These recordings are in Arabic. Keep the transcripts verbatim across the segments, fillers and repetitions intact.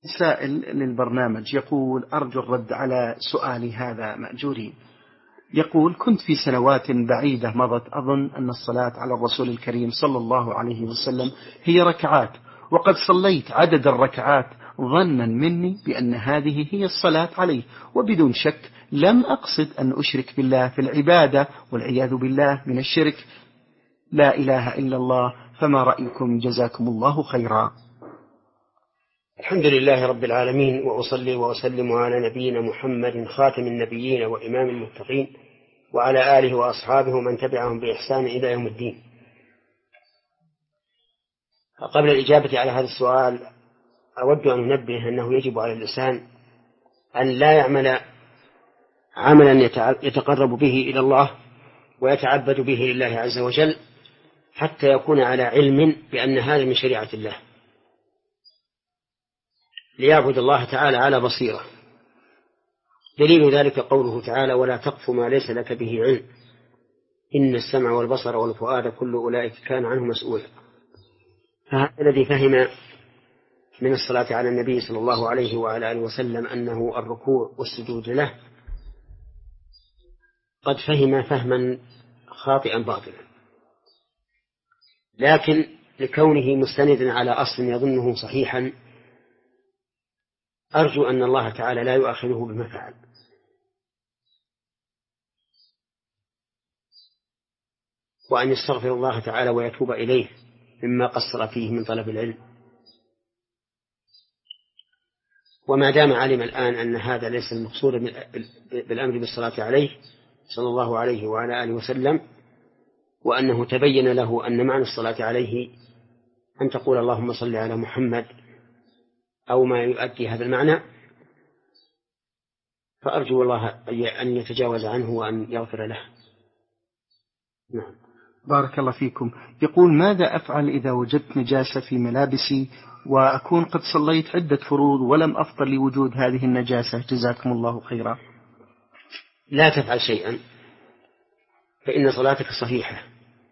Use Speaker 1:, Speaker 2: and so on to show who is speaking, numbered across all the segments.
Speaker 1: سائل للبرنامج يقول: أرجو الرد على سؤالي هذا مأجورين. يقول: كنت في سنوات بعيدة مضت أظن أن الصلاة على الرسول الكريم صلى الله عليه وسلم هي ركعات، وقد صليت عدد الركعات ظنا مني بأن هذه هي الصلاة عليه، وبدون شك لم أقصد أن أشرك بالله في العبادة، والعياذ بالله من الشرك. لا إله إلا الله، فما رأيكم؟ جزاكم الله خيرا.
Speaker 2: الحمد لله رب العالمين، وأصلي وأسلم على نبينا محمد خاتم النبيين وإمام المتقين، وعلى آله وأصحابه ومن تبعهم بإحسان إلى يوم الدين. قبل الإجابة على هذا السؤال أود أن أنبه أنه يجب على الإنسان أن لا يعمل عملا يتقرب به إلى الله ويتعبد به لله عز وجل حتى يكون على علم بأن هذا من شريعة الله، ليعبد الله تعالى على بصيرة. دليل ذلك قوله تعالى: ولا تقف ما ليس لك به علم إن السمع والبصر والفؤاد كل أولئك كان عنه مسؤولا. فهذا الذي فهم من الصلاة على النبي صلى الله عليه وعلى آله وسلم أنه الركوع والسجود له قد فهم فهما خاطئا باطلا، لكن لكونه مستندا على أصل يظنه صحيحا أرجو أن الله تعالى لا يؤاخذه بما فعل. وأن يستغفر الله تعالى ويتوب إليه مما قصر فيه من طلب العلم. وما دام علم الآن أن هذا ليس المقصود بالأمر بالصلاة عليه صلى الله عليه وعلى آله وسلم، وأنه تبين له أن معنى الصلاة عليه أن تقول اللهم صل على محمد أو ما يؤدي هذا المعنى، فأرجو الله أن يتجاوز عنه وأن يغفر له. نعم.
Speaker 1: بارك الله فيكم. يقول: ماذا أفعل إذا وجدت نجاسة في ملابسي وأكون قد صليت عدة فروض ولم أفطر لوجود هذه النجاسة؟ جزاكم الله خيرا.
Speaker 2: لا تفعل شيئا، فإن صلاتك صحيحة،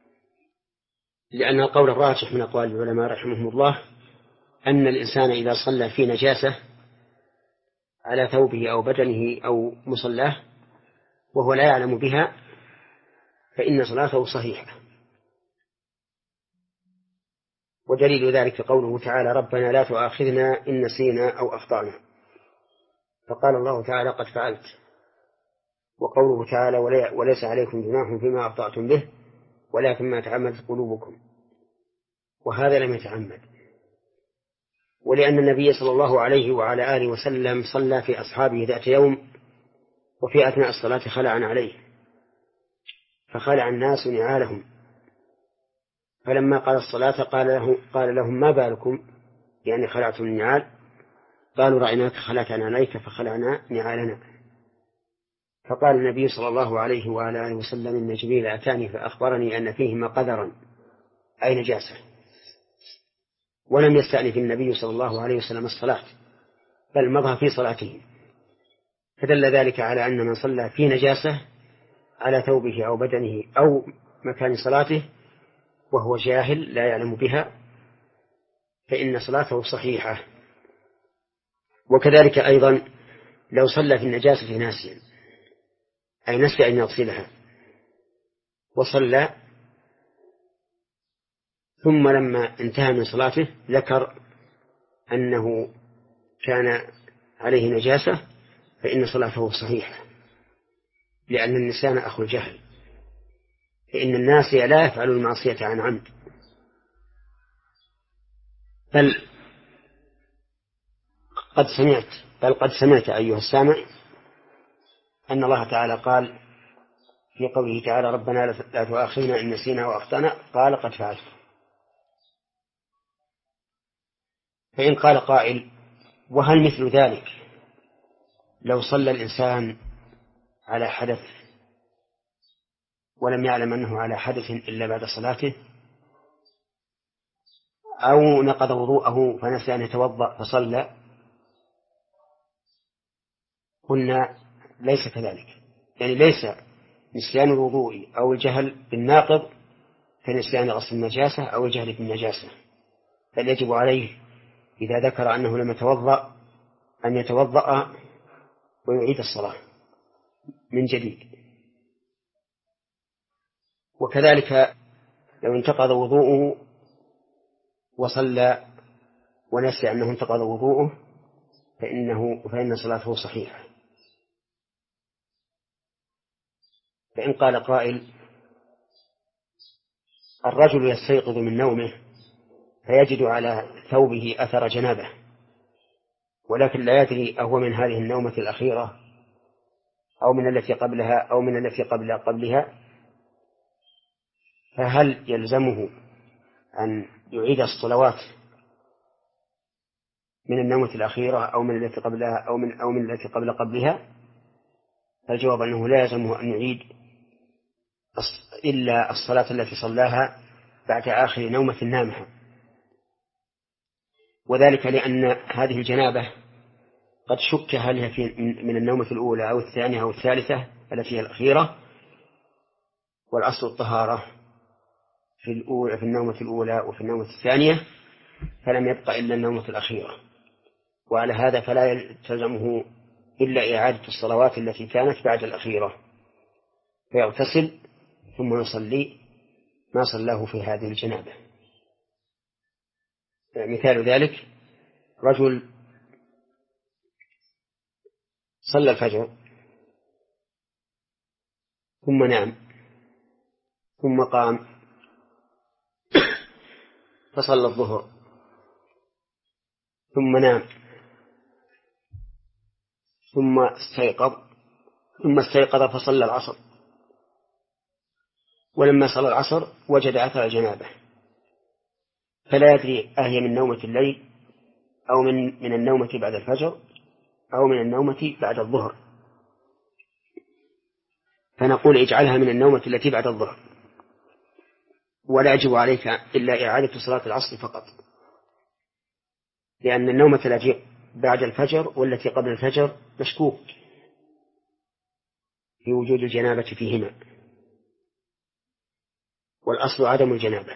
Speaker 2: لأن القول الراجح من أقوال العلماء رحمهم الله أن الإنسان إذا صلى في نجاسة على ثوبه أو بدنه أو مصلاه وهو لا يعلم بها فإن صلاته صحيحة. ودليل ذلك قوله تعالى: ربنا لا تؤاخذنا إن نسينا أو أخطأنا، فقال الله تعالى: قد فعلت. وقوله تعالى: وليس عليكم جناح فيما أخطأتم به ولكن ما تعمدت قلوبكم، وهذا لم يتعمد. ولأن النبي صلى الله عليه وعلى آله وسلم صلى في أصحابه ذات يوم وفي أثناء الصلاة خلع عليه، فخلع الناس نعالهم، فلما قال الصلاة قال, له قال لهم: ما بالكم يعني خلعتم النعال؟ قالوا: رأيناك خلعت عليك فخلعنا نعالنا. فقال النبي صلى الله عليه وعلى آله وسلم: إن جبريل أتاني فأخبرني أن فيهما قدرا أي نجاسة. ولم يستأنف النبي صلى الله عليه وسلم الصلاة، بل مضى في صلاته، فدل ذلك على أن من صلى في نجاسة على ثوبه أو بدنه أو مكان صلاته وهو جاهل لا يعلم بها فإن صلاته صحيحة. وكذلك أيضا لو صلى في النجاسة ناسيا، أي نسي أن يغسلها وصلى، ثم لما انتهى من صلاته ذكر أنه كان عليه نجاسة، فإن صلاته صحيحة، لأن النسيان أخو الجهل، فإن الناس لا يفعل المعصية عن عمد. بل قد سمعت بل قد سمعت أيها السامع أن الله تعالى قال في قوله تعالى: ربنا لا تؤاخذنا إن نسينا وأخطأنا، قال: قد فعلت. فإن قال قائل: وهل مثل ذلك لو صلى الإنسان على حدث ولم يعلم أنه على حدث إلا بعد صلاته، أو نقض وضوءه فنسى أن يتوضأ فصلى؟ قلنا: ليس كذلك، يعني ليس نسيان الوضوء أو الجهل بالناقض كنسيان غسل النجاسة أو الجهل بالنجاسة، بل يجب عليه إذا ذكر أنه لم يتوضأ أن يتوضأ ويعيد الصلاة من جديد. وكذلك لو انتقض وضوءه وصلى ونسي أنه انتقض وضوءه فإنه فإن صلاته صحيحة. فإن قال قائل الرجل يستيقظ من نومه فيجد على ثوبه أثر جنابه ولكن لا يدري أهو من هذه النومة الأخيرة أو من التي قبلها أو من التي قبل قبلها، فهل يلزمه أن يعيد الصلوات من النومة الأخيرة أو من التي قبلها أو من أو من التي قبل قبلها؟ فالجواب أنه لا يلزمه أن يعيد إلا الصلاة التي صلاها بعد آخر نومة نامها، وذلك لأن هذه الجنابة قد شك هل هي من النومة الأولى أو الثانية أو الثالثة التي هي الأخيرة، والأصل الطهارة في الأولى في النومة الأولى وفي النومة الثانية، فلم يبقى إلا النومة الأخيرة، وعلى هذا فلا يلزمه إلا إعادة الصلوات التي كانت بعد الأخيرة، فيغتسل ثم يصلي ما صلاه في هذه الجنابة. مثال ذلك رجل صلى الفجر ثم نام ثم قام فصلى الظهر ثم نام ثم استيقظ ثم استيقظ فصلى العصر، ولما صلى العصر وجد أثر الجنابة، فلا يدري أهي من نومة الليل أو من من النومة بعد الفجر أو من النومة بعد الظهر، فنقول اجعلها من النومة التي بعد الظهر، ولا يجب عليك إلا إعادة صلاة العصر فقط، لأن النومة التي بعد الفجر والتي قبل الفجر مشكوك في وجود الجنابة فيهما، والأصل عدم الجنابة.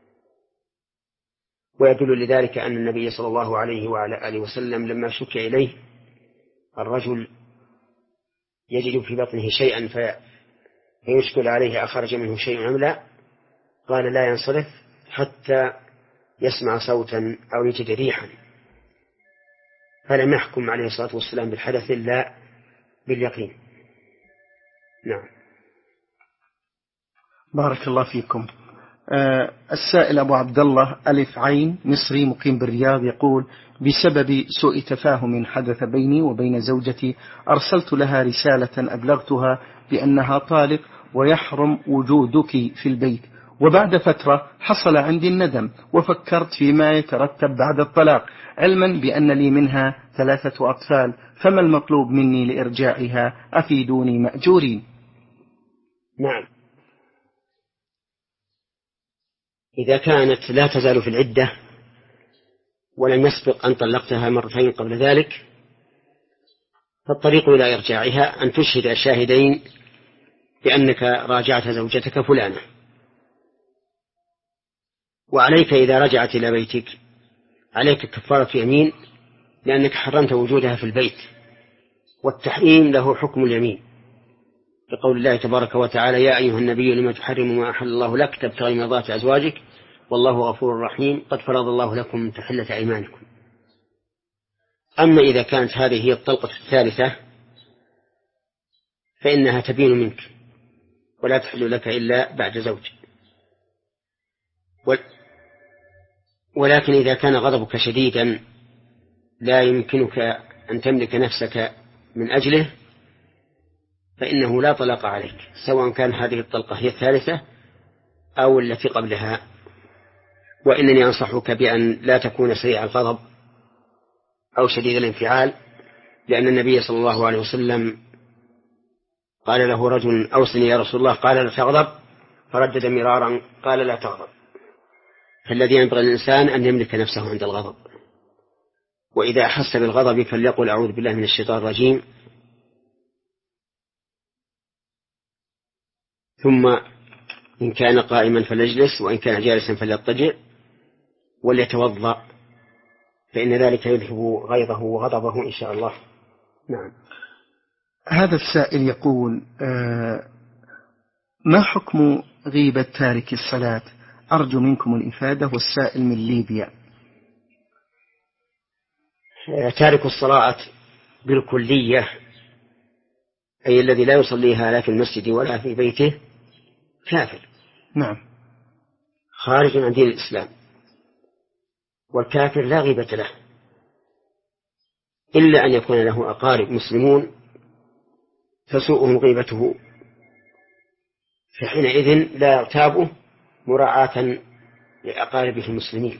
Speaker 2: ويدل لذلك أن النبي صلى الله عليه وعلى آله وسلم لما شك إليه الرجل يجد في بطنه شيئا فيشكل عليه أخرج منه شيء أم لا، قال لا ينصرف حتى يسمع صوتا أو يجد ريحا، فلم يحكم عليه الصلاة والسلام بالحدث إلا باليقين. نعم.
Speaker 1: بارك الله فيكم. آه السائل أبو عبد الله ألف عين مصري مقيم بالرياض يقول: بسبب سوء تفاهم حدث بيني وبين زوجتي أرسلت لها رسالة أبلغتها بأنها طالق ويحرم وجودك في البيت، وبعد فترة حصل عندي الندم وفكرت فيما يترتب بعد الطلاق، علما بأن لي منها ثلاثة أطفال، فما المطلوب مني لإرجاعها؟ أفيدوني مأجورين.
Speaker 2: نعم، إذا كانت لا تزال في العدة ولم يسبق أن طلقتها مرتين قبل ذلك، فالطريق إلى إرجاعها أن تشهد شاهدين بأنك راجعت زوجتك فلانة، وعليك إذا رجعت إلى بيتك عليك كفارة يمين، لأنك حرمت وجودها في البيت، والتحريم له حكم اليمين، بقول الله تبارك وتعالى: يا أيها النبي لما تحرم ما أحل الله لك تبتغي مرضات أزواجك والله غفور رحيم قد فرض الله لكم تحلة أيمانكم. أما إذا كانت هذه هي الطلقة الثالثة فإنها تبين منك ولا تحل لك إلا بعد زوج. ولكن إذا كان غضبك شديدا لا يمكنك أن تملك نفسك من أجله فإنه لا طلاق عليك، سواء كان هذه الطلقة هي الثالثة أو التي قبلها. وإنني أنصحك بأن لا تكون سريع الغضب أو شديد الانفعال، لأن النبي صلى الله عليه وسلم قال له رجل: أوصني يا رسول الله، قال: لا تغضب، فردد مرارا قال: لا تغضب. فالذي ينبغي الإنسان أن يملك نفسه عند الغضب، وإذا أحس بالغضب فليقل: أعوذ بالله من الشيطان الرجيم، ثم إن كان قائما فليجلس، وإن كان جالسا فليضطجع، وليتوضأ فإن ذلك يذهب غيظه وغضبه إن شاء الله. نعم.
Speaker 1: هذا السائل يقول آه ما حكم غيبة تارك الصلاة؟ أرجو منكم الإفادة. والسائل من ليبيا.
Speaker 2: تارك الصلاة بالكلية أي الذي لا يصليها لا في المسجد ولا في بيته كافر.
Speaker 1: نعم.
Speaker 2: خارج عن دين الإسلام. والكافر لا غيبة له إلا أن يكون له أقارب مسلمون تسوءهم غيبته، فحينئذ لا يغتابه مراعاة لأقاربه المسلمين.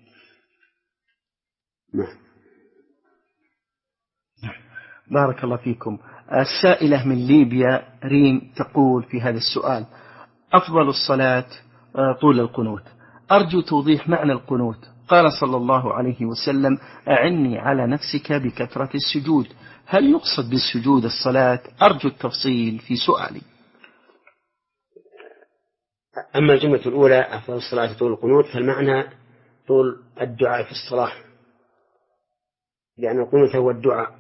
Speaker 2: نعم.
Speaker 1: بارك الله فيكم. السائلة من ليبيا ريم تقول في هذا السؤال: أفضل الصلاة طول القنوت، أرجو توضيح معنى القنوت. قال صلى الله عليه وسلم: أعني على نفسك بكثرة السجود، هل يقصد بالسجود الصلاة؟ أرجو التفصيل في سؤالي.
Speaker 2: أما الجملة الأولى أفضل الصلاة طول القنوت فالمعنى طول الدعاء في الصلاة، لأن القنوت هو الدعاء،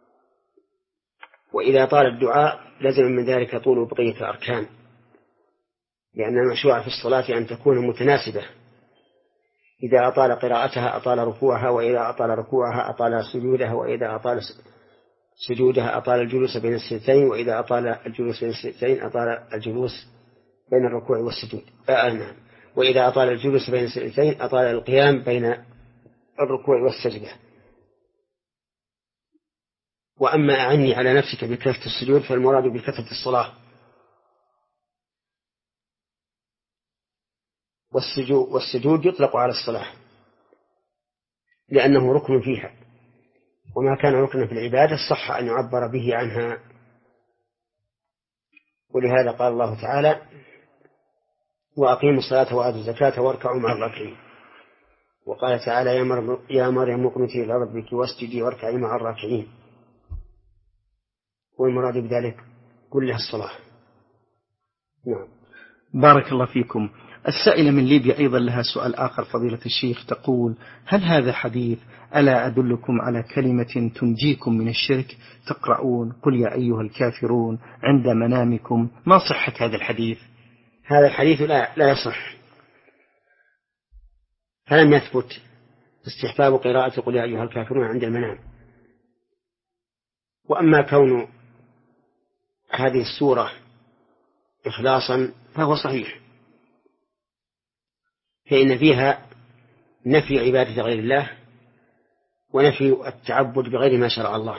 Speaker 2: وإذا طال الدعاء لزم من ذلك طول بقية الأركان، لأن المشروع في الصلاة أن تكون متناسبة، إذا أطال قراءتها أطال ركوعها، وإذا أطال ركوعها أطال سجودها، وإذا أطال سجودها أطال الجلوس بين السجدتين، وإذا أطال الجلوس بين السجدتين أطال الجلوس بين الركوع والسجود. آه نعم. وإذا أطال الجلوس بين السجدتين أطال القيام بين الركوع والسجدة. وأما أعني على نفسك بكثرة السجود فالمراد بكثرة الصلاة، والسجود, والسجود يطلق على الصلاة لأنه ركن فيها، وما كان ركنا في العبادة صح أن يعبر به عنها. ولهذا قال الله تعالى: وأقيموا الصلاة وآتوا الزكاة واركعوا مع الراكعين. وقال تعالى: يا مريم اقنتي لربك واسجدي واركعي مع الراكعين. والمراد بذلك كلها الصلاة. نعم.
Speaker 1: بارك الله فيكم. السائلة من ليبيا أيضا لها سؤال آخر فضيلة الشيخ، تقول: هل هذا حديث ألا أدلكم على كلمة تنجيكم من الشرك؟ تقرؤون قل يا أيها الكافرون عند منامكم، ما صحة هذا الحديث؟
Speaker 2: هذا الحديث لا, لا يصح، فلم يثبت استحباب قراءة قل يا أيها الكافرون عند المنام. وأما كون هذه السورة إخلاصا فهو صحيح، فإن فيها نفي عبادة غير الله ونفي التعبد بغير ما شرع الله.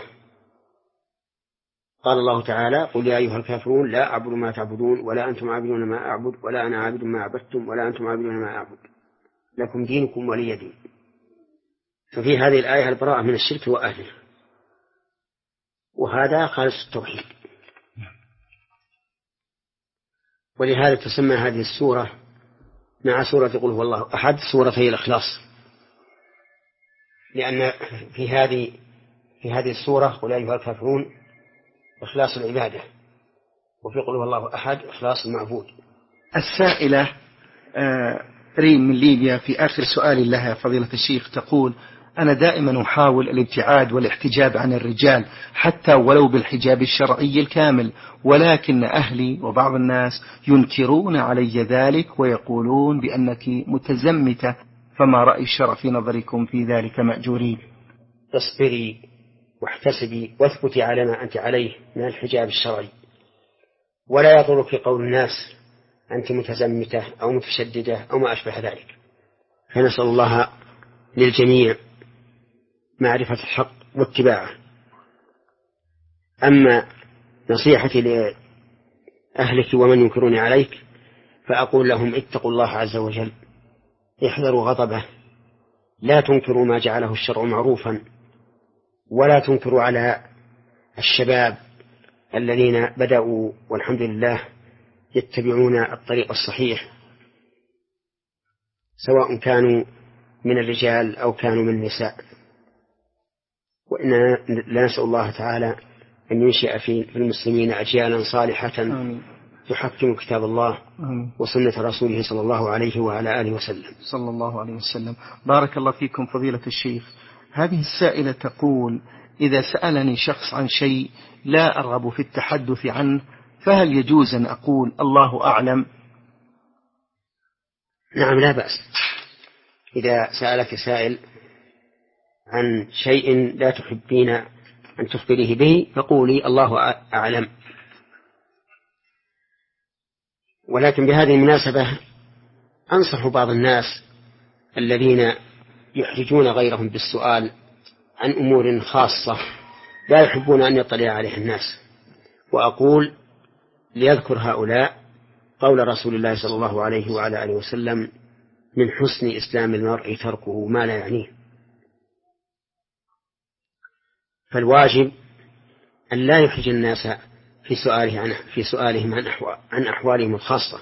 Speaker 2: قال الله تعالى: قل يا أيها الكافرون لا أعبد ما تعبدون ولا أنتم عابدون ما أعبد ولا أنا عابد ما عبدتم ولا أنتم عابدون ما أعبد لكم دينكم ولي دين. ففي هذه الآية البراءة من الشرك وأهله، وهذا خالص التوحيد. ولهذا تسمى هذه السورة مع سورة قل هو الله أحد سورتي الإخلاص، لأن في هذه في هذه السورة قل يا أيها الكافرون إخلاص العبادة، وفي قل هو الله أحد إخلاص المعبود.
Speaker 1: السائلة ريم من ليبيا في آخر سؤال لها فضيلة الشيخ تقول: أنا دائما أحاول الابتعاد والاحتجاب عن الرجال حتى ولو بالحجاب الشرعي الكامل، ولكن أهلي وبعض الناس ينكرون علي ذلك ويقولون بأنك متزمتة، فما رأي الشرع في نظركم في ذلك مأجورين؟
Speaker 2: اصبري واحتسبي واثبتي على ما أنت عليه من الحجاب الشرعي، ولا يضرك قول الناس أنت متزمتة أو متشددة أو ما أشبه ذلك. فنسأل الله للجميع معرفة الحق واتباعه. أما نصيحتي لأهلك ومن ينكرون عليك فأقول لهم: اتقوا الله عز وجل، احذروا غضبه، لا تنكروا ما جعله الشرع معروفا، ولا تنكروا على الشباب الذين بدأوا والحمد لله يتبعون الطريق الصحيح، سواء كانوا من الرجال أو كانوا من النساء. وإننا لنسأل الله تعالى أن ينشئ في المسلمين أجيالا صالحة آمين. تحكم كتاب الله آمين. وسنة رسوله صلى الله عليه وعلى آله وسلم
Speaker 1: صلى الله عليه وسلم. بارك الله فيكم فضيلة الشيخ. هذه السائلة تقول: إذا سألني شخص عن شيء لا أرغب في التحدث عنه فهل يجوز أن أقول الله أعلم؟
Speaker 2: نعم، لا بأس. إذا سألك سائل عن شيء لا تحبين أن تخبريه به فقولي الله أعلم. ولكن بهذه المناسبة أنصح بعض الناس الذين يحرجون غيرهم بالسؤال عن أمور خاصة لا يحبون أن يطلع عليها الناس، وأقول ليذكر هؤلاء قول رسول الله صلى الله عليه وعلى آله وسلم: من حسن إسلام المرء تركه ما لا يعنيه. فالواجب أن لا يحرج الناس في سؤاله عن في سؤالهم عن أحوال عن أحوالهم الخاصة،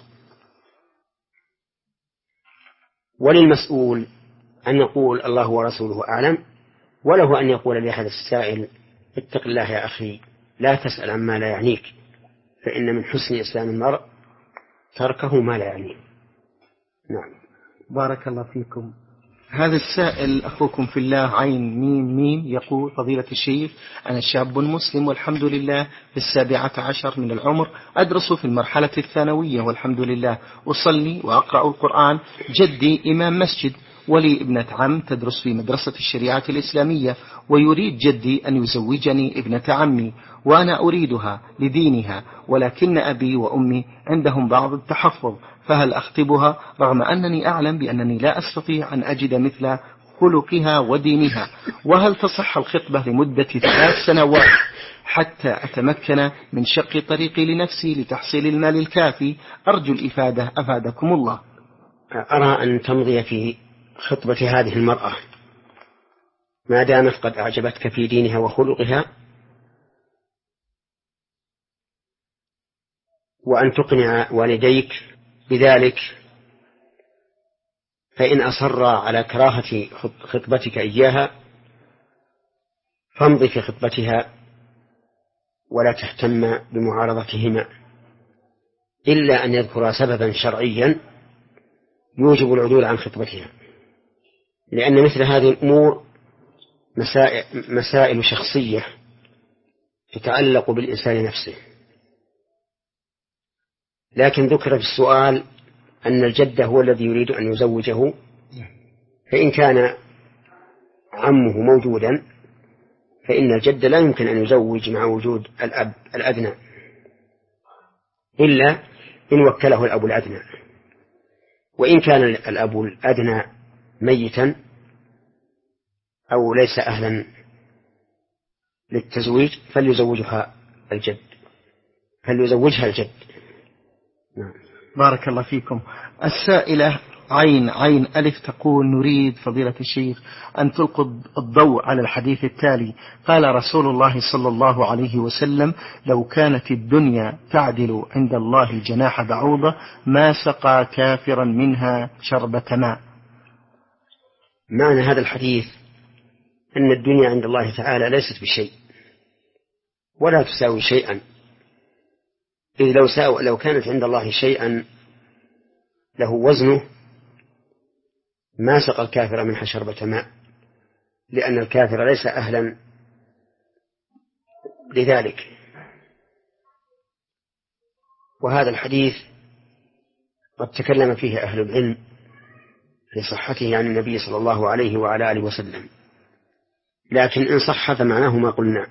Speaker 2: وللمسؤول أن يقول الله ورسوله أعلم، وله أن يقول لأحد السائل: اتق الله يا أخي، لا تسأل عما لا يعنيك، فإن من حسن إسلام المرء تركه ما لا يعنيه. نعم.
Speaker 1: بارك الله فيكم. هذا السائل أخوكم في الله عين ميم ميم يقول: فضيلة الشيخ، أنا شاب مسلم والحمد لله في السابعة عشر من العمر، أدرس في المرحلة الثانوية والحمد لله، أصلي وأقرأ القرآن. جدي إمام مسجد، ولي ابنة عم تدرس في مدرسة الشريعة الإسلامية، ويريد جدي أن يزوجني ابنة عمي، وأنا أريدها لدينها، ولكن أبي وأمي عندهم بعض التحفظ، فهل أخطبها رغم أنني أعلم بأنني لا أستطيع أن أجد مثل خلقها ودينها؟ وهل تصح الخطبة لمدة ثلاث سنوات حتى أتمكن من شق طريقي لنفسي لتحصيل المال الكافي؟ أرجو الإفادة أفادكم الله.
Speaker 2: أرى أن تمضي في خطبة هذه المرأة ما دامت قد أعجبتك في دينها وخلقها، وأن تقنع والديك بذلك، فإن أصر على كراهة خطبتك إياها فامضي في خطبتها ولا تهتم بمعارضتهما، إلا أن يذكر سببا شرعيا يوجب العدول عن خطبتها، لأن مثل هذه الأمور مسائل, مسائل شخصية تتعلق بالإنسان نفسه. لكن ذكر في السؤال أن الجد هو الذي يريد أن يزوجه، فإن كان عمه موجودا فإن الجد لا يمكن أن يزوج مع وجود الأب الأدنى، إلا إن وكله الأب الأدنى. وإن كان الأب الأدنى ميتا أو ليس أهلا للتزويج فليزوجها الجد فليزوجها الجد. نعم.
Speaker 1: بارك الله فيكم. السائلة عين عين ألف تقول: نريد فضيلة الشيخ أن تلقوا الضوء على الحديث التالي. قال رسول الله صلى الله عليه وسلم: لو كانت الدنيا تعدل عند الله جناح بعوضة ما سقى كافرا منها شربة ماء.
Speaker 2: معنى هذا الحديث أن الدنيا عند الله تعالى ليست بشيء ولا تساوي شيئا، إذ لو, ساو لو كانت عند الله شيئا له وزنه ما سقى الكافر منها شربة ماء، لأن الكافر ليس أهلا لذلك. وهذا الحديث قد تكلم فيه أهل العلم في صحته عن النبي صلى الله عليه وعلى آله وسلم، لكن إن صح فمعناه ما قلنا.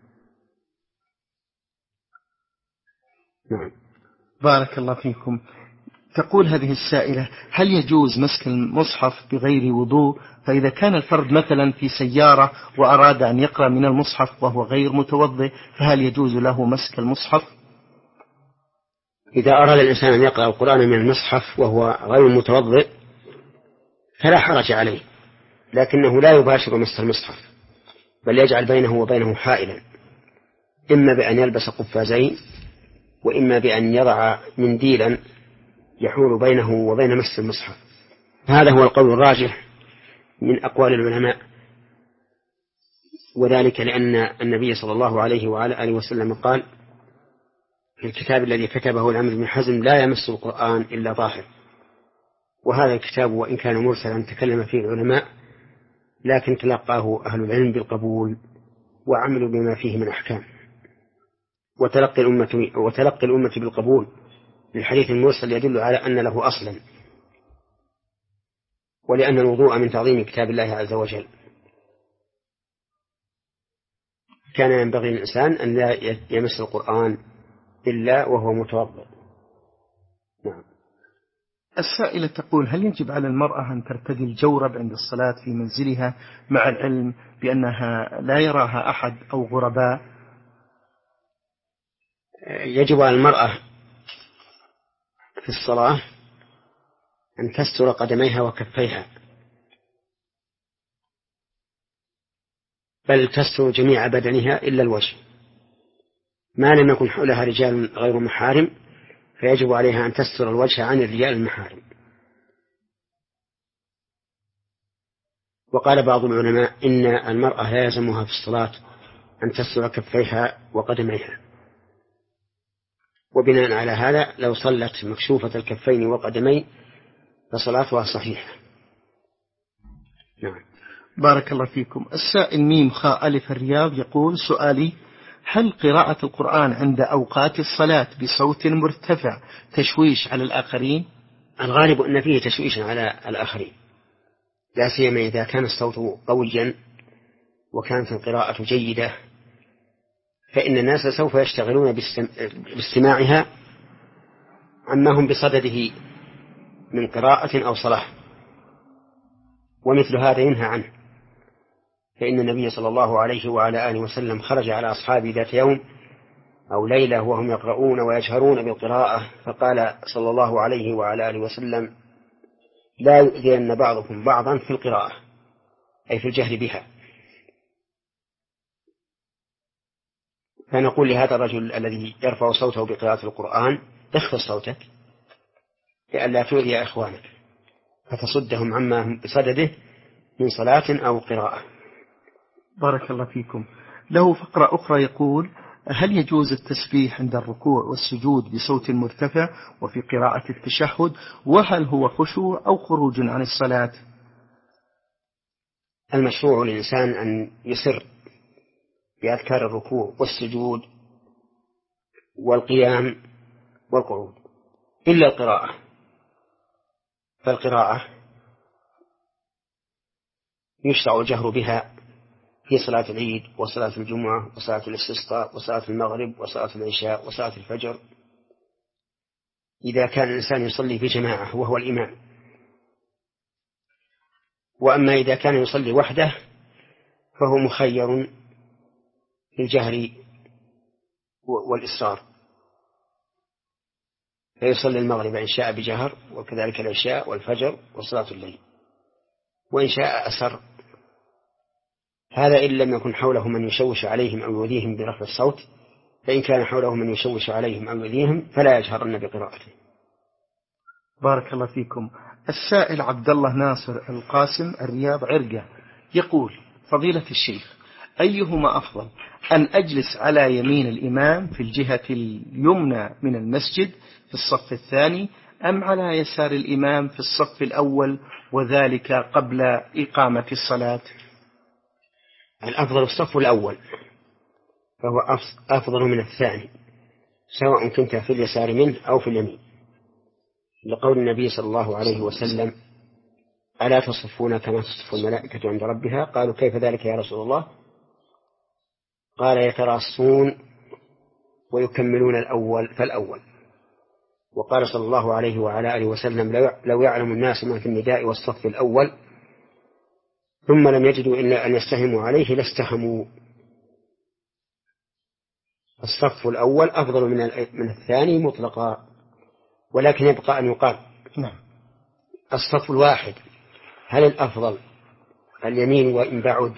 Speaker 2: نعم.
Speaker 1: بارك الله فيكم. تقول هذه السائلة: هل يجوز مسك المصحف بغير وضوء؟ فإذا كان الفرد مثلا في سيارة وأراد أن يقرأ من المصحف وهو غير متوضئ فهل يجوز له مسك المصحف؟
Speaker 2: إذا أراد الإنسان أن يقرأ القرآن من المصحف وهو غير متوضئ فلا حرج عليه، لكنه لا يباشر مس المصحف، بل يجعل بينه وبينه حائلا، إما بأن يلبس قفازين وإما بأن يضع منديلا يحول بينه وبين مس المصحف. هذا هو القول الراجح من أقوال العلماء، وذلك لأن النبي صلى الله عليه وعلى آله وسلم قال في الكتاب الذي كتبه العمرو بن حزم: لا يمس القرآن إلا طاهر. وهذا الكتاب وإن كان مرسلا تكلم فيه العلماء لكن تلقاه أهل العلم بالقبول وعملوا بما فيه من أحكام. وتلقي الأمة, وتلقي الأمة بالقبول للحديث المرسل يدل على أن له أصلا، ولأن الوضوء من تعظيم كتاب الله عز وجل، كان ينبغي للإنسان أن لا يمس القرآن إلا وهو متوضئ. نعم.
Speaker 1: السائلة تقول: هل يجب على المرأة أن ترتدي الجورب عند الصلاة في منزلها مع العلم بأنها لا يراها أحد أو غرباء؟
Speaker 2: يجب على المرأة في الصلاة أن تستر قدميها وكفيها، بل تستر جميع بدنها إلا الوجه، ما لم يكن حولها رجال غير محارم، فيجب عليها أن تستر الوجه عن الرجال المحارم. وقال بعض العلماء إن المرأة لا يلزمها في الصلاة أن تستر كفيها وقدميها، وبناء على هذا لو صلت مكشوفة الكفين والقدمين فصلاتها صحيحة. نعم.
Speaker 1: بارك الله فيكم. السائل ميم خاء ألف الرياض يقول: سؤالي: هل قراءة القرآن عند أوقات الصلاة بصوت مرتفع تشويش على الآخرين؟
Speaker 2: الغالب أن فيه تشويش على الآخرين، لا سيما إذا كان الصوت قويا وكانت القراءة جيدة، فإن الناس سوف يشتغلون باستماعها عما هم بصدده من قراءة أو صلاة، ومثل هذا ينهى عنه. فإن النبي صلى الله عليه وعلى آله وسلم خرج على أصحابه ذات يوم أو ليلة وهم يقرؤون ويجهرون بالقراءة، فقال صلى الله عليه وعلى آله وسلم: لا يؤذين بعضكم بعضا في القراءة، أي في الجهر بها. فنقول لهذا الرجل الذي يرفع صوته بقراءة القرآن: اخفض صوتك لئلا تؤذي إخوانك، فتصدهم عما هم بصدده من صلاة أو قراءة.
Speaker 1: بارك الله فيكم. له فقرة أخرى يقول: هل يجوز التسبيح عند الركوع والسجود بصوت مرتفع وفي قراءة التشهد، وهل هو خشوع أو خروج عن الصلاة؟
Speaker 2: المشروع للإنسان أن يسر بأذكار الركوع والسجود والقيام والقعود، إلا القراءة، فالقراءة يشرع الجهر بها في صلاة العيد وصلاة الجمعة وصلاة الاستسقاء وصلاة المغرب وصلاة العشاء وصلاة الفجر، إذا كان الإنسان يصلي في جماعة وهو الإمام. وأما إذا كان يصلي وحده فهو مخير في الجهر والإصرار، فيصلي المغرب إن شاء بجهر، وكذلك العشاء والفجر وصلاة الليل، وإن شاء أسر. هذا إن لم يكن حوله من يشوش عليهم أو يؤذيهم برفع الصوت، فإن كان حوله من يشوش عليهم أو يؤذيهم فلا يجهرن بقراءته.
Speaker 1: بارك الله فيكم. السائل عبد الله ناصر القاسم الرياض عرقة يقول: فضيلة الشيخ، أيهما أفضل، أن أجلس على يمين الإمام في الجهة اليمنى من المسجد في الصف الثاني، أم على يسار الإمام في الصف الأول، وذلك قبل إقامة الصلاة؟
Speaker 2: الأفضل الصف الأول، فهو أفضل من الثاني، سواء كنت في اليسار منه أو في اليمين، لقول النبي صلى الله عليه وسلم: ألا تصفون كما تصف الملائكة عند ربها؟ قالوا: كيف ذلك يا رسول الله؟ قال: يتراصون ويكملون الأول فالأول. وقال صلى الله عليه وعلى آله وسلم: لو يعلم الناس ما في النداء والصف الأول ثم لم يجدوا إلا أن يستهموا عليه لاستهموا. الصف الأول أفضل من الثاني مطلقا، ولكن يبقى أن يقال:
Speaker 1: نعم،
Speaker 2: الصف الواحد هل الأفضل اليمين وإن بعد،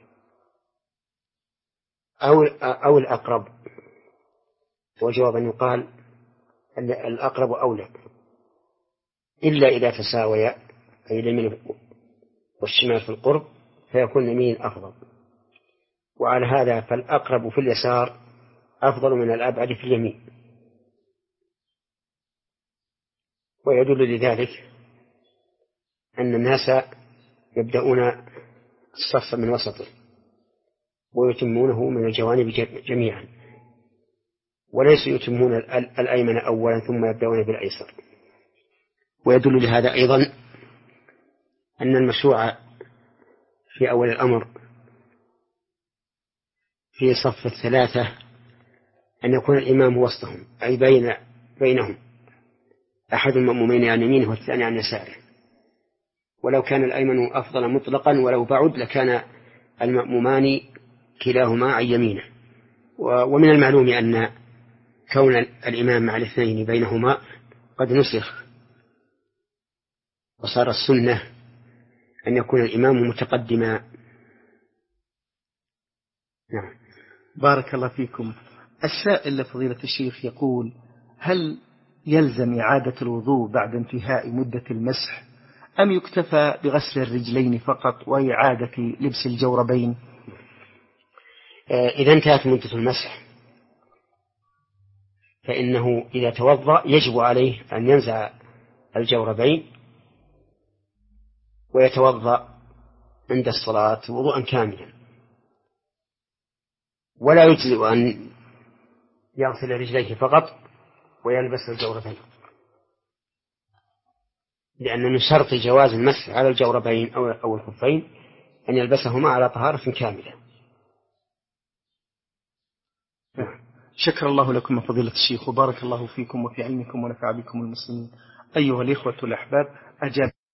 Speaker 2: أو أو الأقرب؟ وجواب أن يقال الأقرب أولى، إلا إذا تساويا، أي اليمين والشمال في القرب، فيكون اليمين أفضل. وعلى هذا فالأقرب في اليسار أفضل من الأبعد في اليمين. ويدل لذلك أن الناس يبدأون الصف من وسطه ويتمونه من الجوانب جميعا، وليس يتمون الأيمن أولا ثم يبدأون بالأيسر. ويدل لهذا أيضا أن المشروع في أول الأمر في صف الثلاثة أن يكون الإمام وسطهم، أي بين بينهم، أحد المأمومين عن يمينه والثاني عن يساره. ولو كان الأيمن أفضل مطلقا ولو بعد لكان المأمومان كلاهما عن يمينه. ومن المعلوم أن كون الإمام مع الاثنين بينهما قد نسخ، وصار السنة أن يكون الإمام متقدما.
Speaker 1: نعم. بارك الله فيكم. السائل لفضيلة الشيخ يقول: هل يلزم إعادة الوضوء بعد انتهاء مدة المسح أم يكتفى بغسل الرجلين فقط وإعادة لبس الجوربين؟
Speaker 2: إذا انتهت مدة المسح فإنه إذا توضأ يجب عليه أن ينزع الجوربين ويتوضأ عند الصلاة وضوءا كاملا، ولا يجزئ أن يغسل رجليه فقط ويلبس الجوربين، لأن من شرط جواز المسح على الجوربين أو الخفين أن يلبسهما على طهارة كاملة.
Speaker 1: شكر الله لكم فضيلة الشيخ، وبارك الله فيكم وفي علمكم ونفع بكم المسلمين. أيها الإخوة الأحباب، أجاب